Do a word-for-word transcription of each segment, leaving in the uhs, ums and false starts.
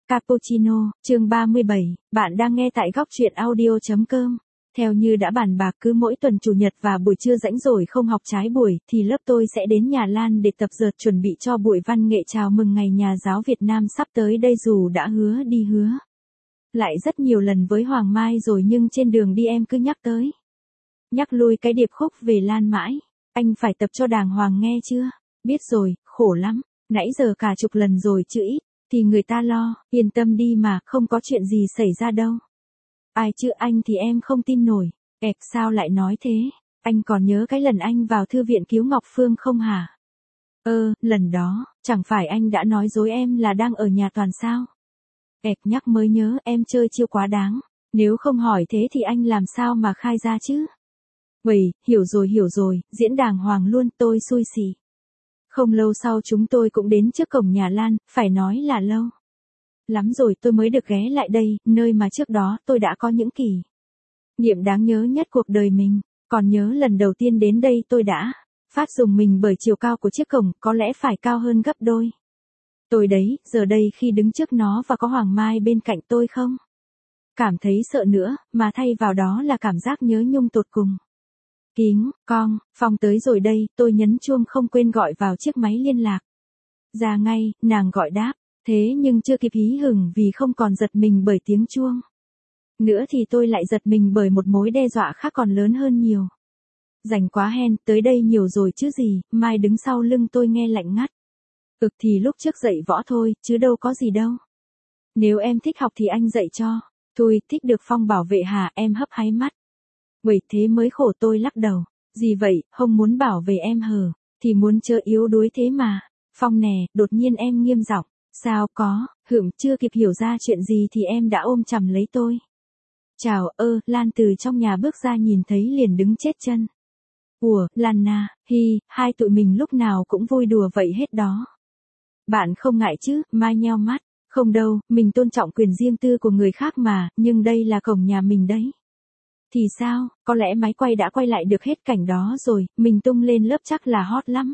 Cappuccino, chương ba mươi bảy, bạn đang nghe tại góc truyện audio.com. Theo như đã bàn bạc cứ mỗi tuần chủ nhật và buổi trưa rảnh rỗi không học trái buổi thì lớp tôi sẽ đến nhà Lan để tập dượt chuẩn bị cho buổi văn nghệ chào mừng ngày Nhà giáo Việt Nam sắp tới đây dù đã hứa đi hứa lại rất nhiều lần với Hoàng Mai rồi nhưng trên đường đi em cứ nhắc tới. Nhắc lui cái điệp khúc về Lan mãi. Anh phải tập cho đàng hoàng nghe chưa? Biết rồi, khổ lắm. Nãy giờ cả chục lần rồi chứ ít. Thì người ta lo, yên tâm đi mà, không có chuyện gì xảy ra đâu. Ai chứ anh thì em không tin nổi. Ẹc sao lại nói thế? Anh còn nhớ cái lần anh vào thư viện cứu Ngọc Phương không hả? Ơ, lần đó, chẳng phải anh đã nói dối em là đang ở nhà Toàn sao? Ẹc nhắc mới nhớ em chơi chiêu quá đáng. Nếu không hỏi thế thì anh làm sao mà khai ra chứ? Vậy, hiểu rồi hiểu rồi, diễn đàng hoàng luôn, tôi xui xỉ. Không lâu sau chúng tôi cũng đến trước cổng nhà Lan, phải nói là lâu lắm rồi tôi mới được ghé lại đây, nơi mà trước đó tôi đã có những kỷ niệm đáng nhớ nhất cuộc đời mình. Còn nhớ lần đầu tiên đến đây tôi đã phát dùng mình bởi chiều cao của chiếc cổng, có lẽ phải cao hơn gấp đôi. Tôi đấy, giờ đây khi đứng trước nó và có Hoàng Mai bên cạnh tôi không cảm thấy sợ nữa, mà thay vào đó là cảm giác nhớ nhung tột cùng. Kính, con, Phong tới rồi đây, tôi nhấn chuông không quên gọi vào chiếc máy liên lạc. Ra ngay, nàng gọi đáp, thế nhưng chưa kịp hí hửng vì không còn giật mình bởi tiếng chuông. Nữa thì tôi lại giật mình bởi một mối đe dọa khác còn lớn hơn nhiều. Rảnh quá hen, tới đây nhiều rồi chứ gì, Mai đứng sau lưng tôi nghe lạnh ngắt. Ực thì lúc trước dạy võ thôi, chứ đâu có gì đâu. Nếu em thích học thì anh dạy cho. Thôi, thích được Phong bảo vệ hả, em hấp háy mắt. Vậy thế mới khổ, tôi lắc đầu. Gì vậy, không muốn bảo về em hờ, thì muốn chơi yếu đuối thế mà. Phong nè, đột nhiên em nghiêm giọng. Sao có, hửng chưa kịp hiểu ra chuyện gì thì em đã ôm chầm lấy tôi. Chào, ơ, Lan từ trong nhà bước ra nhìn thấy liền đứng chết chân. Ủa, Lan na, hi, hai tụi mình lúc nào cũng vui đùa vậy hết đó. Bạn không ngại chứ, Mai nheo mắt. Không đâu, mình tôn trọng quyền riêng tư của người khác mà, nhưng đây là cổng nhà mình đấy. Thì sao, có lẽ máy quay đã quay lại được hết cảnh đó rồi, mình tung lên lớp chắc là hot lắm.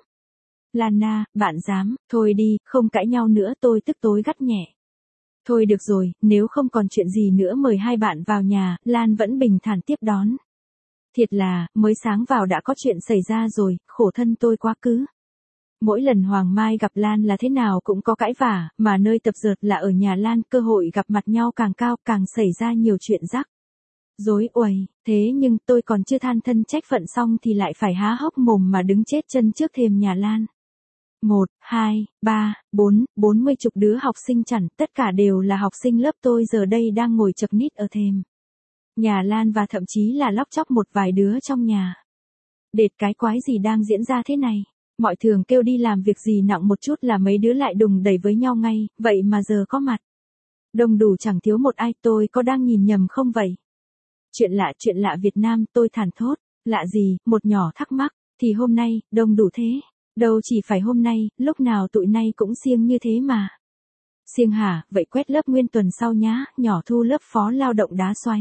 Lana, bạn dám, thôi đi, không cãi nhau nữa, tôi tức tối gắt nhẹ. Thôi được rồi, nếu không còn chuyện gì nữa mời hai bạn vào nhà, Lan vẫn bình thản tiếp đón. Thiệt là, mới sáng vào đã có chuyện xảy ra rồi, khổ thân tôi quá cứ. Mỗi lần Hoàng Mai gặp Lan là thế nào cũng có cãi vả, mà nơi tập dượt là ở nhà Lan, cơ hội gặp mặt nhau càng cao càng xảy ra nhiều chuyện rắc rối uầy, thế nhưng tôi còn chưa than thân trách phận xong thì lại phải há hốc mồm mà đứng chết chân trước thềm nhà Lan. Một, hai, ba, bốn, bốn mươi chục đứa học sinh chẳng, tất cả đều là học sinh lớp tôi giờ đây đang ngồi chật ních ở thềm nhà Lan và thậm chí là lóc chóc một vài đứa trong nhà. Đệt cái quái gì đang diễn ra thế này? Mọi thường kêu đi làm việc gì nặng một chút là mấy đứa lại đùng đẩy với nhau ngay, vậy mà giờ có mặt đông đủ chẳng thiếu một ai, tôi có đang nhìn nhầm không vậy? Chuyện lạ, chuyện lạ Việt Nam, tôi thản thốt. Lạ gì, một nhỏ thắc mắc, thì hôm nay, đông đủ thế. Đâu chỉ phải hôm nay, lúc nào tụi nay cũng siêng như thế mà. Siêng hả, vậy quét lớp nguyên tuần sau nhá, nhỏ thu lớp phó lao động đá xoáy.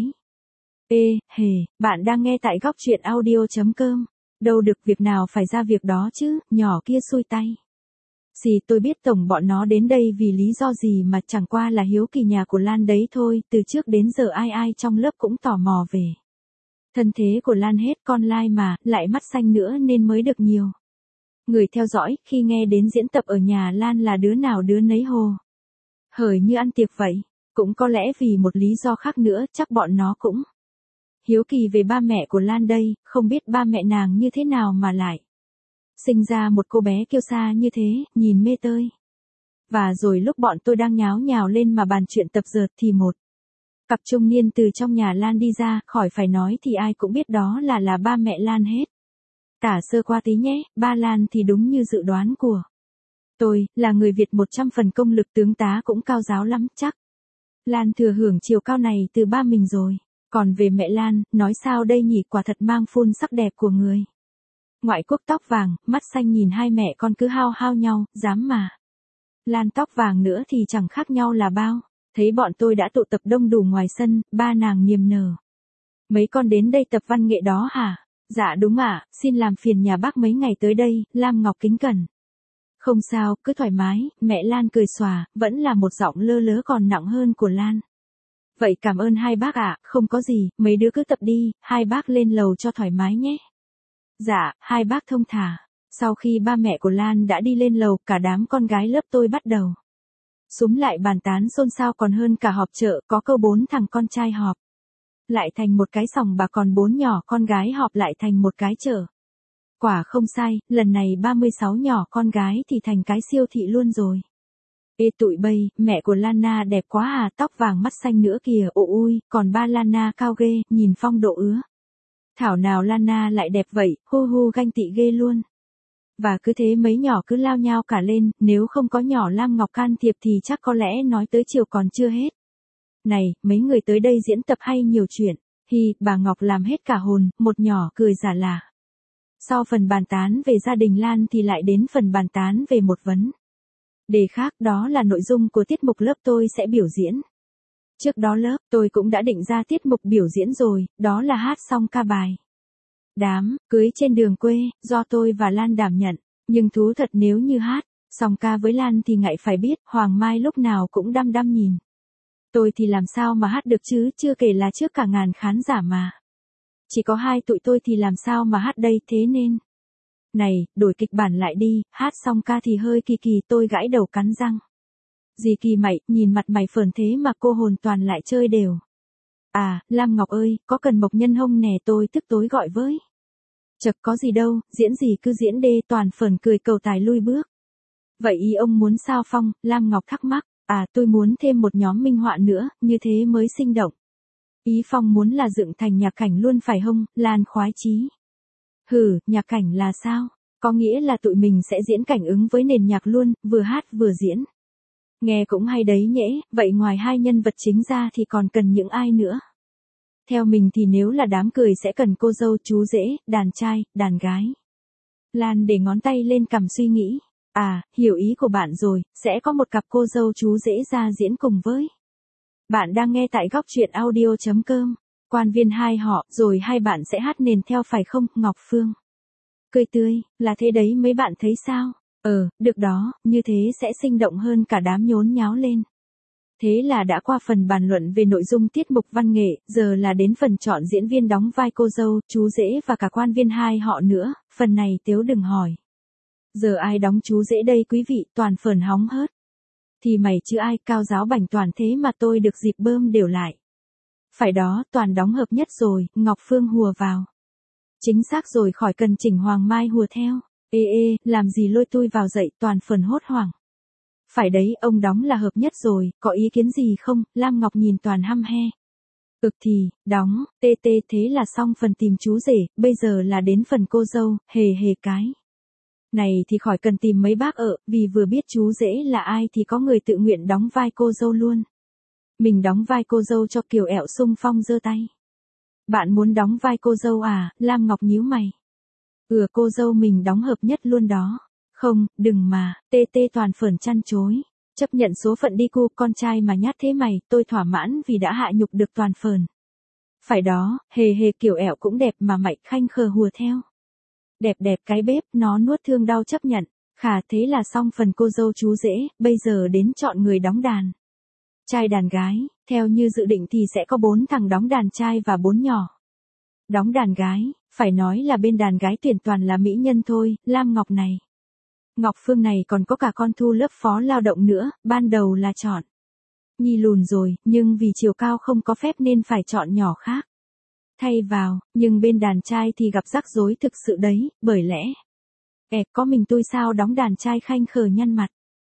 Ê, hề, bạn đang nghe tại góc truyện audio.com. Đâu được việc nào phải ra việc đó chứ, nhỏ kia xui tay. Xì, tôi biết tổng bọn nó đến đây vì lý do gì mà chẳng qua là hiếu kỳ nhà của Lan đấy thôi, từ trước đến giờ ai ai trong lớp cũng tò mò về thân thế của Lan hết, con lai mà, lại mắt xanh nữa nên mới được nhiều người theo dõi. Khi nghe đến diễn tập ở nhà Lan là đứa nào đứa nấy hồ hởi như ăn tiệc vậy. Cũng có lẽ vì một lý do khác nữa, chắc bọn nó cũng hiếu kỳ về ba mẹ của Lan đây, không biết ba mẹ nàng như thế nào mà lại sinh ra một cô bé kiêu sa như thế, nhìn mê tơi. Và rồi lúc bọn tôi đang nháo nhào lên mà bàn chuyện tập dượt thì một cặp trung niên từ trong nhà Lan đi ra, khỏi phải nói thì ai cũng biết đó là là ba mẹ Lan hết. Tả sơ qua tí nhé, ba Lan thì đúng như dự đoán của tôi, là người Việt một trăm phần công lực, tướng tá cũng cao giáo lắm chắc. Lan thừa hưởng chiều cao này từ ba mình rồi. Còn về mẹ Lan, nói sao đây nhỉ, quả thật mang phun sắc đẹp của người ngoại quốc, tóc vàng, mắt xanh, nhìn hai mẹ con cứ hao hao nhau, dám mà. Lan tóc vàng nữa thì chẳng khác nhau là bao. Thấy bọn tôi đã tụ tập đông đủ ngoài sân, ba nàng niềm nở. Mấy con đến đây tập văn nghệ đó hả? Dạ đúng ạ, xin làm phiền nhà bác mấy ngày tới đây, Lam Ngọc kính cẩn. Không sao, cứ thoải mái, mẹ Lan cười xòa, vẫn là một giọng lơ lớ còn nặng hơn của Lan. Vậy cảm ơn hai bác ạ, không có gì, mấy đứa cứ tập đi, hai bác lên lầu cho thoải mái nhé. Dạ, hai bác thông thả. Sau khi ba mẹ của Lan đã đi lên lầu, cả đám con gái lớp tôi bắt đầu súm lại bàn tán xôn xao còn hơn cả họp chợ, có câu bốn thằng con trai họp lại thành một cái sòng bạc, còn bốn nhỏ con gái họp lại thành một cái chợ. Quả không sai, lần này ba mươi sáu nhỏ con gái thì thành cái siêu thị luôn rồi. Ê tụi bây, mẹ của Lana đẹp quá à, tóc vàng mắt xanh nữa kìa, ồ ui, còn ba Lana cao ghê, nhìn phong độ ứa. Thảo nào Lana lại đẹp vậy, hu hu ganh tị ghê luôn. Và cứ thế mấy nhỏ cứ lao nhao cả lên, nếu không có nhỏ Lam Ngọc can thiệp thì chắc có lẽ nói tới chiều còn chưa hết. Này, mấy người tới đây diễn tập hay nhiều chuyện. Hi, bà Ngọc làm hết cả hồn, một nhỏ cười giả lả. Sau phần bàn tán về gia đình Lan thì lại đến phần bàn tán về một vấn đề khác, đó là nội dung của tiết mục lớp tôi sẽ biểu diễn. Trước đó lớp tôi cũng đã định ra tiết mục biểu diễn rồi, đó là hát song ca bài đám cưới trên đường quê, do tôi và Lan đảm nhận. Nhưng thú thật nếu như hát song ca với Lan thì ngại phải biết, Hoàng Mai lúc nào cũng đăm đăm nhìn. Tôi thì làm sao mà hát được chứ, chưa kể là trước cả ngàn khán giả mà. Chỉ có hai tụi tôi thì làm sao mà hát đây, thế nên. Này, đổi kịch bản lại đi, hát song ca thì hơi kỳ kỳ, tôi gãi đầu cắn răng. Gì kỳ mày, nhìn mặt mày phởn thế mà cô hồn toàn lại chơi đều. À, Lam Ngọc ơi, có cần mộc nhân hông nè, tôi tức tối gọi với. Chật có gì đâu, diễn gì cứ diễn đê, toàn phởn cười cầu tài lui bước. Vậy ý ông muốn sao Phong, Lam Ngọc thắc mắc. À, tôi muốn thêm một nhóm minh họa nữa, như thế mới sinh động. Ý Phong muốn là dựng thành nhạc cảnh luôn phải hông, Lan khoái chí. Hừ, nhạc cảnh là sao? Có nghĩa là tụi mình sẽ diễn cảnh ứng với nền nhạc luôn, vừa hát vừa diễn. Nghe cũng hay đấy nhễ, vậy ngoài hai nhân vật chính ra thì còn cần những ai nữa? Theo mình thì nếu là đám cười sẽ cần cô dâu chú rể, đàn trai, đàn gái. Lan để ngón tay lên cằm suy nghĩ. À, hiểu ý của bạn rồi, sẽ có một cặp cô dâu chú rể ra diễn cùng với. Bạn đang nghe tại góc truyện audio chấm com. Quan viên hai họ, rồi hai bạn sẽ hát nền theo phải không, Ngọc Phương? Cười tươi, là thế đấy mấy bạn thấy sao? Ờ, được đó, như thế sẽ sinh động hơn cả đám nhốn nháo lên. Thế là đã qua phần bàn luận về nội dung tiết mục văn nghệ, giờ là đến phần chọn diễn viên đóng vai cô dâu, chú rể và cả quan viên hai họ nữa, phần này Tiếu đừng hỏi. Giờ ai đóng chú rể đây quý vị, toàn phởn hóng hớt. Thì mày chứ ai, cao giáo bảnh toàn thế mà tôi được dịp bơm đều lại. Phải đó, toàn đóng hợp nhất rồi, Ngọc Phương hùa vào. Chính xác rồi, khỏi cần chỉnh Hoàng Mai hùa theo. Ê ê, làm gì lôi tôi vào dậy, toàn phởn hốt hoảng. Phải đấy, ông đóng là hợp nhất rồi, có ý kiến gì không? Lam Ngọc nhìn toàn hăm he. Ực thì, đóng, tê tê thế là xong phần tìm chú rể, bây giờ là đến phần cô dâu, hề hề cái. Này thì khỏi cần tìm mấy bác ở, vì vừa biết chú rể là ai thì có người tự nguyện đóng vai cô dâu luôn. Mình đóng vai cô dâu cho Kiều Ẹo xung phong giơ tay. Bạn muốn đóng vai cô dâu à, Lam Ngọc nhíu mày. Ừ, cô dâu mình đóng hợp nhất luôn đó. Không, đừng mà, tê tê toàn phởn chăn chối. Chấp nhận số phận đi cu, con trai mà nhát thế mày, tôi thỏa mãn vì đã hạ nhục được toàn phởn. Phải đó, hề hề Kiều Ẹo cũng đẹp mà Mạnh Khanh khờ hùa theo. Đẹp đẹp cái bếp, nó nuốt thương đau chấp nhận. Khả thế là xong phần cô dâu chú rể, bây giờ đến chọn người đóng đàn. Trai đàn gái, theo như dự định thì sẽ có bốn thằng đóng đàn trai và bốn nhỏ đóng đàn gái, phải nói là bên đàn gái tuyển toàn là mỹ nhân thôi, Lam Ngọc này. Ngọc Phương này còn có cả con Thu lớp phó lao động nữa, ban đầu là chọn Nhi lùn rồi, nhưng vì chiều cao không có phép nên phải chọn nhỏ khác thay vào, nhưng bên đàn trai thì gặp rắc rối thực sự đấy, bởi lẽ Ê, có mình tôi sao đóng đàn trai Khanh khờ nhăn mặt.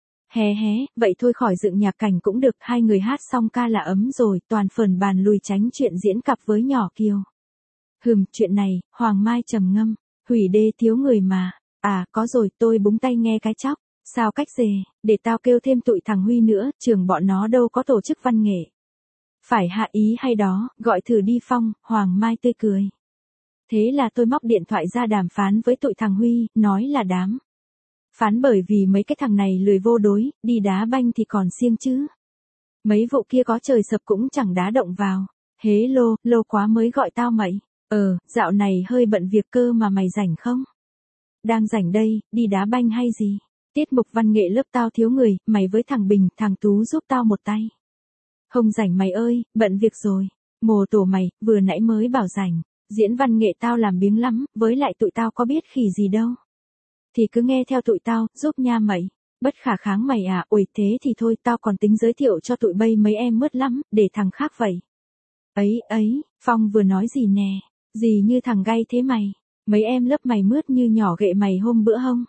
Hé hé, vậy thôi khỏi dựng nhạc cảnh cũng được, hai người hát xong ca là ấm rồi, toàn phởn bàn lùi tránh chuyện diễn cặp với nhỏ Kiều. Hừm, chuyện này, Hoàng Mai trầm ngâm, hủy đê thiếu người mà. À, có rồi, tôi búng tay nghe cái chóc. Sao cách dề, để tao kêu thêm tụi thằng Huy nữa, trường bọn nó đâu có tổ chức văn nghệ. Phải hạ ý hay đó, gọi thử đi Phong, Hoàng Mai tươi cười. Thế là tôi móc điện thoại ra đàm phán với tụi thằng Huy, nói là đám phán bởi vì mấy cái thằng này lười vô đối, đi đá banh thì còn siêng chứ. Mấy vụ kia có trời sập cũng chẳng đá động vào. Hế lô, lâu quá mới gọi tao mày. Ờ, dạo này hơi bận việc cơ mà mày rảnh không? Đang rảnh đây, đi đá banh hay gì? Tiết mục văn nghệ lớp tao thiếu người, mày với thằng Bình, thằng Tú giúp tao một tay. Không rảnh mày ơi, bận việc rồi. Mồ tổ mày, vừa nãy mới bảo rảnh. Diễn văn nghệ tao làm biếng lắm, với lại tụi tao có biết khỉ gì đâu. Thì cứ nghe theo tụi tao, giúp nha mày. Bất khả kháng mày à, ôi thế thì thôi, tao còn tính giới thiệu cho tụi bay mấy em mướt lắm, để thằng khác vậy. Ấy, ấy, Phong vừa nói gì nè, gì như thằng gay thế mày, mấy em lớp mày mướt như nhỏ ghệ mày hôm bữa hông?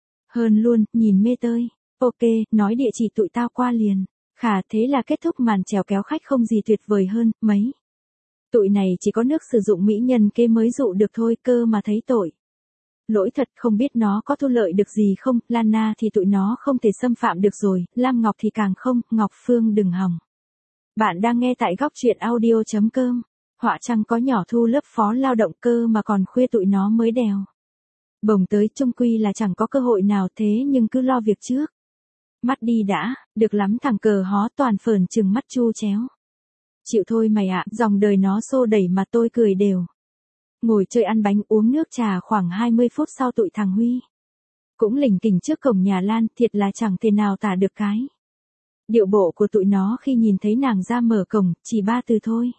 Hơn luôn, nhìn mê tơi, ok, nói địa chỉ tụi tao qua liền, khả thế là kết thúc màn chèo kéo khách không gì tuyệt vời hơn, mấy. Tụi này chỉ có nước sử dụng mỹ nhân kế mới dụ được thôi cơ mà thấy tội. Lỗi thật không biết nó có thu lợi được gì không, Lana thì tụi nó không thể xâm phạm được rồi, Lam Ngọc thì càng không, Ngọc Phương đừng hòng. Bạn đang nghe tại góc truyện audio.com. Họa chăng có nhỏ thu lớp phó lao động cơ mà còn khuya tụi nó mới đèo. Bồng tới chung quy là chẳng có cơ hội nào thế nhưng cứ lo việc trước. Mắt đi đã, được lắm thằng cờ hó toàn phởn chừng mắt chu chéo. Chịu thôi mày ạ, dòng đời nó xô đẩy mà tôi cười đều. Ngồi chơi ăn bánh uống nước trà khoảng hai mươi phút sau tụi thằng Huy. Cũng lỉnh kỉnh trước cổng nhà Lan, thiệt là chẳng thể nào tả được cái. Điệu bộ của tụi nó khi nhìn thấy nàng ra mở cổng, chỉ ba từ thôi.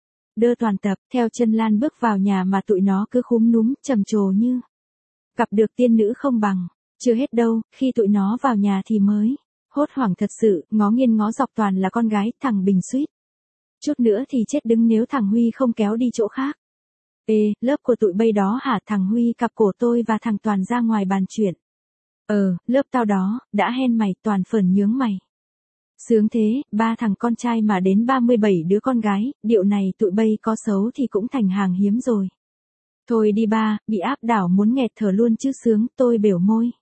Đơ toàn tập, theo chân Lan bước vào nhà mà tụi nó cứ khúm núm, trầm trồ như. Gặp được tiên nữ không bằng, chưa hết đâu, khi tụi nó vào nhà thì mới. Hốt hoảng thật sự, ngó nghiêng ngó dọc toàn là con gái, thằng Bình suýt. Chút nữa thì chết đứng nếu thằng Huy không kéo đi chỗ khác. Ê, lớp của tụi bay đó hả? Thằng Huy cặp cổ tôi và thằng Toàn ra ngoài bàn chuyện. Ờ, lớp tao đó, đã hen mày, Toàn phởn nhướng mày. Sướng thế, ba thằng con trai mà đến ba mươi bảy đứa con gái, điệu này tụi bay có xấu thì cũng thành hàng hiếm rồi. Thôi đi ba, bị áp đảo muốn nghẹt thở luôn chứ sướng, tôi bểu môi.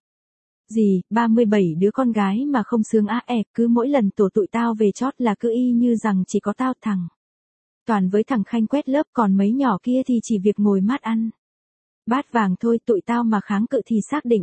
Gì, ba mươi bảy đứa con gái mà không sướng á ẹ, cứ mỗi lần tổ tụi tao về chót là cứ y như rằng chỉ có tao thằng. Toàn với thằng Khanh quét lớp còn mấy nhỏ kia thì chỉ việc ngồi mát ăn. Bát vàng thôi tụi tao mà kháng cự thì xác định.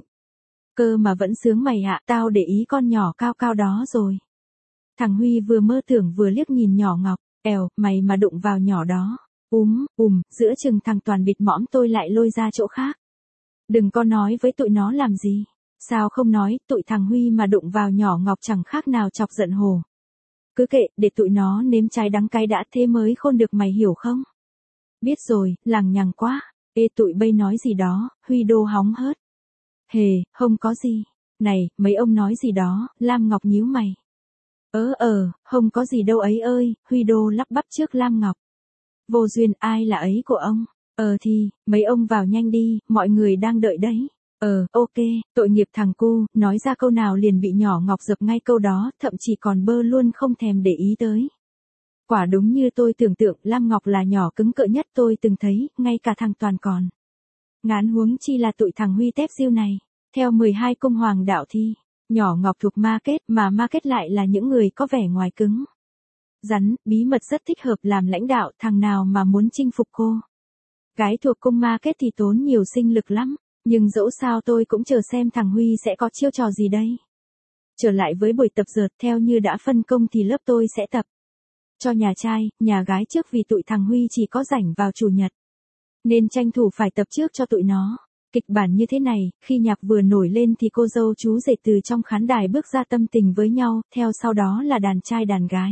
Cơ mà vẫn sướng mày ạ, tao để ý con nhỏ cao cao đó rồi. Thằng Huy vừa mơ tưởng vừa liếc nhìn nhỏ Ngọc, èo, mày mà đụng vào nhỏ đó. Úm, ùm, giữa chừng thằng Toàn bịt mõm tôi lại lôi ra chỗ khác. Đừng có nói với tụi nó làm gì. Sao không nói, tụi thằng Huy mà đụng vào nhỏ Ngọc chẳng khác nào chọc giận hồ. Cứ kệ, để tụi nó nếm trái đắng cay đã thế mới khôn được mày hiểu không? Biết rồi, lằng nhằng quá. Ê tụi bay nói gì đó, Huy đô hóng hớt. Hề, không có gì. Này, mấy ông nói gì đó, Lam Ngọc nhíu mày. Ớ ờ, không có gì đâu ấy ơi, Huy đô lắp bắp trước Lam Ngọc. Vô duyên ai là ấy của ông? Ờ thì, mấy ông vào nhanh đi, mọi người đang đợi đấy. Ờ, ok, tội nghiệp thằng cu, nói ra câu nào liền bị nhỏ Ngọc dập ngay câu đó, thậm chí còn bơ luôn không thèm để ý tới. Quả đúng như tôi tưởng tượng, Lam Ngọc là nhỏ cứng cỡ nhất tôi từng thấy, ngay cả thằng Toàn còn. Ngán huống chi là tụi thằng Huy tép siêu này, theo mười hai cung hoàng đạo thi, nhỏ Ngọc thuộc market mà market lại là những người có vẻ ngoài cứng. Rắn, bí mật rất thích hợp làm lãnh đạo, thằng nào mà muốn chinh phục cô. Gái thuộc cung market thì tốn nhiều sinh lực lắm. Nhưng dẫu sao tôi cũng chờ xem thằng Huy sẽ có chiêu trò gì đây. Trở lại với buổi tập dượt theo như đã phân công thì lớp tôi sẽ tập. Cho nhà trai, nhà gái trước vì tụi thằng Huy chỉ có rảnh vào chủ nhật. Nên tranh thủ phải tập trước cho tụi nó. Kịch bản như thế này, khi nhạc vừa nổi lên thì cô dâu chú rể từ trong khán đài bước ra tâm tình với nhau, theo sau đó là đàn trai đàn gái.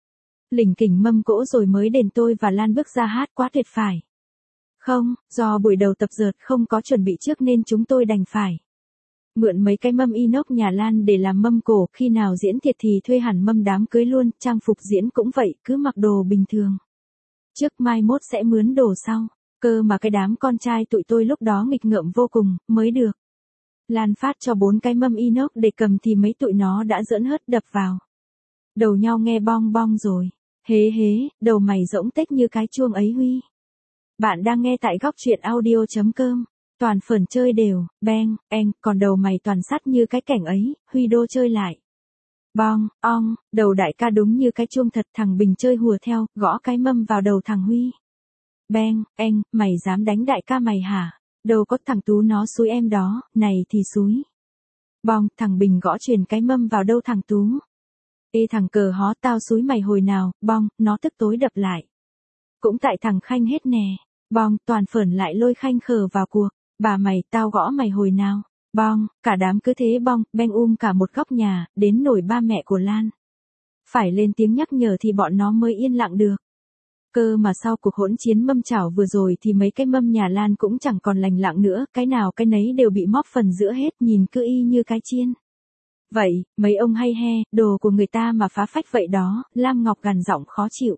Lỉnh kỉnh mâm cỗ rồi mới đền tôi và Lan bước ra hát quá tuyệt phải. Không, do buổi đầu tập dượt không có chuẩn bị trước nên chúng tôi đành phải mượn mấy cái mâm inox nhà Lan để làm mâm cổ, khi nào diễn thiệt thì thuê hẳn mâm đám cưới luôn, trang phục diễn cũng vậy, cứ mặc đồ bình thường. Trước mai mốt sẽ mướn đồ sau, cơ mà cái đám con trai tụi tôi lúc đó nghịch ngợm vô cùng, mới được. Lan phát cho bốn cái mâm inox để cầm thì mấy tụi nó đã giỡn hớt đập vào. Đầu nhau nghe bong bong rồi, hế hế, đầu mày rỗng tếch như cái chuông ấy Huy. Bạn đang nghe tại góc truyện audio.com. Toàn phởn chơi đều, beng, eng, còn đầu mày toàn sắt như cái cảnh ấy, Huy đô chơi lại. Bong, ong, đầu đại ca đúng như cái chuông thật, thằng Bình chơi hùa theo, gõ cái mâm vào đầu thằng Huy. Beng, eng, mày dám đánh đại ca mày hả? Đâu có, thằng Tú nó xúi em đó, này thì xúi. Bong, thằng Bình gõ truyền cái mâm vào đâu thằng Tú. Ê thằng cờ hó tao xúi mày hồi nào, bong, nó tức tối đập lại. Cũng tại thằng Khanh hết nè. Bong, toàn phởn lại lôi Khanh khờ vào cuộc. Bà mày, tao gõ mày hồi nào. Bong, cả đám cứ thế bong, beng um cả một góc nhà, đến nổi ba mẹ của Lan. Phải lên tiếng nhắc nhở thì bọn nó mới yên lặng được. Cơ mà sau cuộc hỗn chiến mâm chảo vừa rồi thì mấy cái mâm nhà Lan cũng chẳng còn lành lặng nữa, cái nào cái nấy đều bị móp phần giữa hết, nhìn cứ y như cái chiên. Vậy, mấy ông hay he, đồ của người ta mà phá phách vậy đó, Lam Ngọc gằn giọng khó chịu.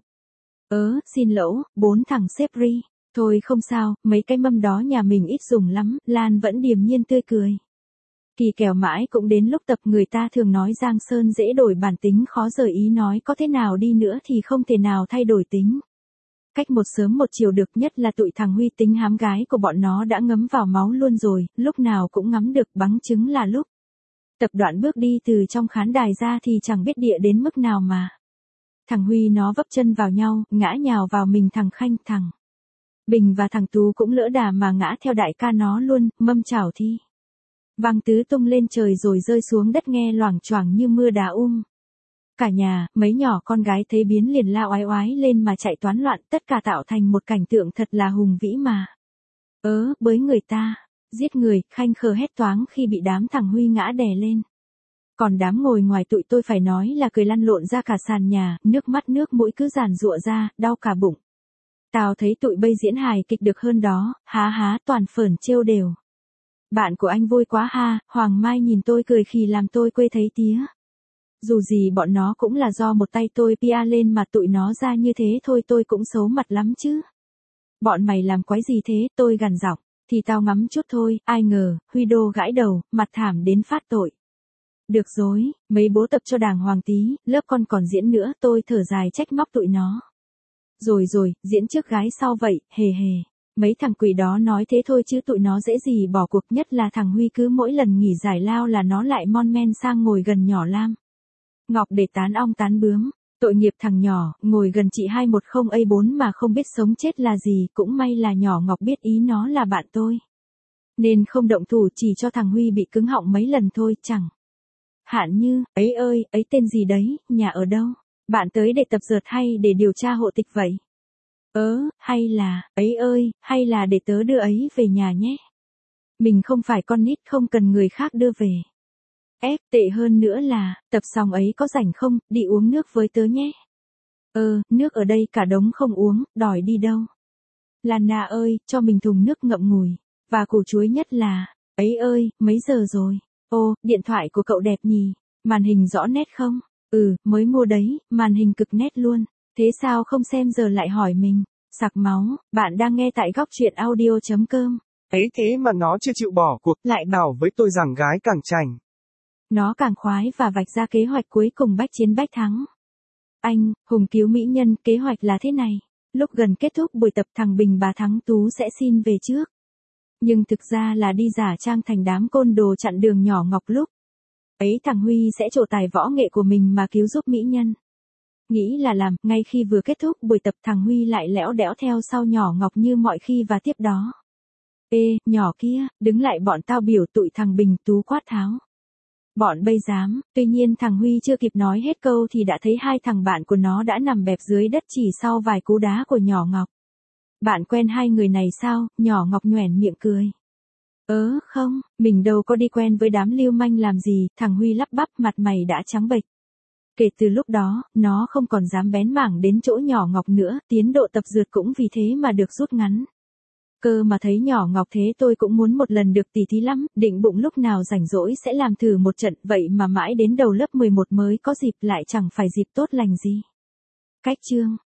Ớ, xin lỗi, bốn thằng xếp ri. Thôi không sao, mấy cái mâm đó nhà mình ít dùng lắm, Lan vẫn điềm nhiên tươi cười. Kỳ kèo mãi cũng đến lúc tập người ta thường nói Giang Sơn dễ đổi bản tính khó rời ý, nói có thế nào đi nữa thì không thể nào thay đổi tính. Cách một sớm một chiều được, nhất là tụi thằng Huy tính hám gái của bọn nó đã ngấm vào máu luôn rồi, lúc nào cũng ngắm được, bằng chứng là lúc tập đoạn bước đi từ trong khán đài ra thì chẳng biết địa đến mức nào mà. Thằng Huy nó vấp chân vào nhau, ngã nhào vào mình thằng Khanh, thằng Bình và thằng Tú cũng lỡ đà mà ngã theo đại ca nó luôn, mâm chảo thi văng tứ tung lên trời rồi rơi xuống đất nghe loảng choảng như mưa đá um. Cả nhà, mấy nhỏ con gái thấy biến liền lao oái oái lên mà chạy toán loạn, tất cả tạo thành một cảnh tượng thật là hùng vĩ mà. Ớ, bới người ta, giết người, Khanh khờ hét toáng khi bị đám thằng Huy ngã đè lên. Còn đám ngồi ngoài tụi tôi phải nói là cười lăn lộn ra cả sàn nhà, nước mắt nước mũi cứ giàn giụa ra, đau cả bụng. Tao thấy tụi bây diễn hài kịch được hơn đó, há há toàn phởn trêu đều. Bạn của anh vui quá ha, Hoàng Mai nhìn tôi cười khì làm tôi quê thấy tía. Dù gì bọn nó cũng là do một tay tôi pia lên mà tụi nó ra như thế thôi, tôi cũng xấu mặt lắm chứ. Bọn mày làm quái gì thế, tôi gằn giọng, thì tao ngắm chút thôi, ai ngờ, Huy Đô gãi đầu, mặt thảm đến phát tội. Được rồi, mấy bố tập cho đàng hoàng tí, lớp con còn diễn nữa, tôi thở dài trách móc tụi nó. Rồi rồi, diễn trước gái sau vậy, hề hề. Mấy thằng quỷ đó nói thế thôi chứ tụi nó dễ gì bỏ cuộc, nhất là thằng Huy cứ mỗi lần nghỉ giải lao là nó lại mon men sang ngồi gần nhỏ Lam Ngọc để tán ong tán bướm. Tội nghiệp thằng nhỏ, ngồi gần chị hai một không A bốn mà không biết sống chết là gì, cũng may là nhỏ Ngọc biết ý nó là bạn tôi. Nên không động thủ, chỉ cho thằng Huy bị cứng họng mấy lần thôi, chẳng hạn như, ấy ơi, ấy tên gì đấy, nhà ở đâu? Bạn tới để tập dượt hay để điều tra hộ tịch vậy? Ớ, hay là, ấy ơi, hay là để tớ đưa ấy về nhà nhé. Mình không phải con nít không cần người khác đưa về. Ép, tệ hơn nữa là, tập xong ấy có rảnh không, đi uống nước với tớ nhé. Ờ, nước ở đây cả đống không uống, đòi đi đâu. Lana ơi, cho mình thùng nước ngậm ngùi. Và củ chuối nhất là, ấy ơi, mấy giờ rồi? Ô, điện thoại của cậu đẹp nhỉ, màn hình rõ nét không? Ừ, mới mua đấy, màn hình cực nét luôn. Thế sao không xem giờ lại hỏi mình? Sặc máu, bạn đang nghe tại góc truyện audio chấm com. Ấy thế mà nó chưa chịu bỏ cuộc, lại bảo với tôi rằng gái càng chảnh. Nó càng khoái và vạch ra kế hoạch cuối cùng bách chiến bách thắng. Anh, Hùng cứu mỹ nhân, kế hoạch là thế này. Lúc gần kết thúc buổi tập thằng Bình bà Thắng Tú sẽ xin về trước. Nhưng thực ra là đi giả trang thành đám côn đồ chặn đường nhỏ Ngọc lúc ấy thằng Huy sẽ trổ tài võ nghệ của mình mà cứu giúp mỹ nhân. Nghĩ là làm, ngay khi vừa kết thúc buổi tập thằng Huy lại lẽo đẽo theo sau nhỏ Ngọc như mọi khi và tiếp đó. Ê, nhỏ kia, đứng lại bọn tao biểu, tụi thằng Bình Tú quát tháo. Bọn bây dám, tuy nhiên thằng Huy chưa kịp nói hết câu thì đã thấy hai thằng bạn của nó đã nằm bẹp dưới đất chỉ sau vài cú đá của nhỏ Ngọc. Bạn quen hai người này sao? Nhỏ Ngọc nhoẻn miệng cười. Ớ, không, mình đâu có đi quen với đám lưu manh làm gì, thằng Huy lắp bắp, mặt mày đã trắng bệch. Kể từ lúc đó, nó không còn dám bén mảng đến chỗ nhỏ Ngọc nữa, tiến độ tập dượt cũng vì thế mà được rút ngắn. Cơ mà thấy nhỏ Ngọc thế tôi cũng muốn một lần được tỉ thí lắm, định bụng lúc nào rảnh rỗi sẽ làm thử một trận, vậy mà mãi đến đầu lớp mười một mới có dịp, lại chẳng phải dịp tốt lành gì. Cách chương